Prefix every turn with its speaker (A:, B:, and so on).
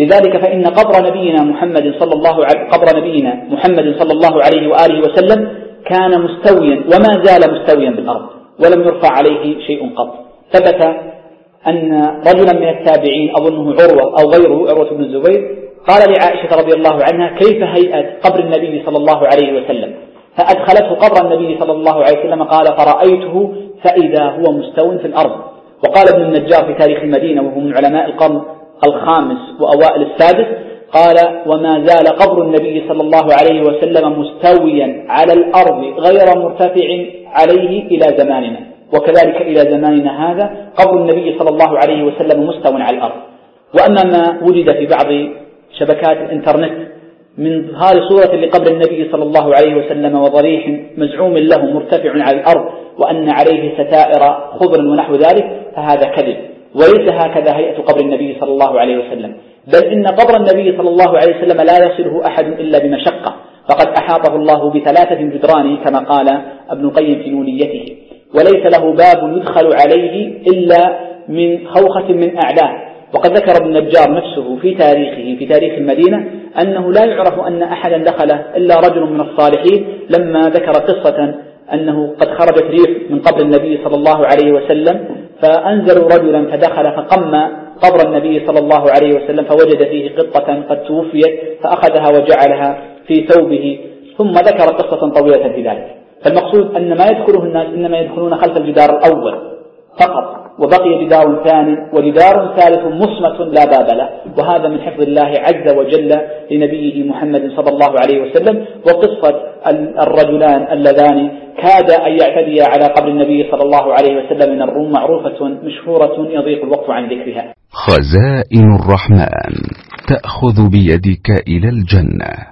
A: لذلك فإن قبر نبينا محمد صلى الله عليه وآله وسلم كان مستويا وما زال مستويا بالأرض ولم يرفع عليه شيء قط. ثبت أن رجلا من التابعين أظنه عروة أو غيره، عروة بن الزبير، قال لعائشة رضي الله عنها: كيف هيئة قبر النبي صلى الله عليه وسلم؟ فأدخلته قبر النبي صلى الله عليه وسلم، قال: فرأيته فإذا هو مستو في الأرض. وقال ابن النجار في تاريخ المدينة، وهو من علماء القرن الخامس وأوائل السادس، قال: وما زال قبر النبي صلى الله عليه وسلم مستويا على الأرض غير مرتفع عليه إلى زماننا، وكذلك إلى زماننا هذا قبر النبي صلى الله عليه وسلم مستو على الأرض. وأما ما وجد في بعض شبكات الإنترنت من ظهار صورة لقبر النبي صلى الله عليه وسلم وضريح مزعوم له مرتفع على الأرض وأن عليه ستائر خضر ونحو ذلك، فهذا كذب، وليس هكذا هيئة قبر النبي صلى الله عليه وسلم، بل إن قبر النبي صلى الله عليه وسلم لا يصله أحد إلا بمشقة، فقد أحاطه الله ب3 جدران كما قال ابن القيم في نونيته، وليس له باب يدخل عليه إلا من خوخة من أعلاه. وقد ذكر ابن النجار نفسه في تاريخه في تاريخ المدينة أنه لا يعرف أن أحدا دخله إلا رجل من الصالحين، لما ذكر قصة أنه قد خرجت ريح من قبر النبي صلى الله عليه وسلم، فأنزلوا رجلا فدخل فقم قبر النبي صلى الله عليه وسلم فوجد فيه قطة قد توفيت فأخذها وجعلها في ثوبه، ثم ذكر قصة طويلة في ذلك. فالمقصود أن ما يدخله الناس إنما يدخلون خلف الجدار الأول فقط، وبقي جدار ثاني وجدار ثالث مصمت لا باب له، وهذا من حفظ الله عز وجل لنبيه محمد صلى الله عليه وسلم. وقصة الرجلان اللذان كاد أن يعتديا على قبر النبي صلى الله عليه وسلم من الروم معروفة مشهورة يضيق الوقت عن ذكرها.
B: خزائن الرحمن تأخذ بيدك إلى الجنة.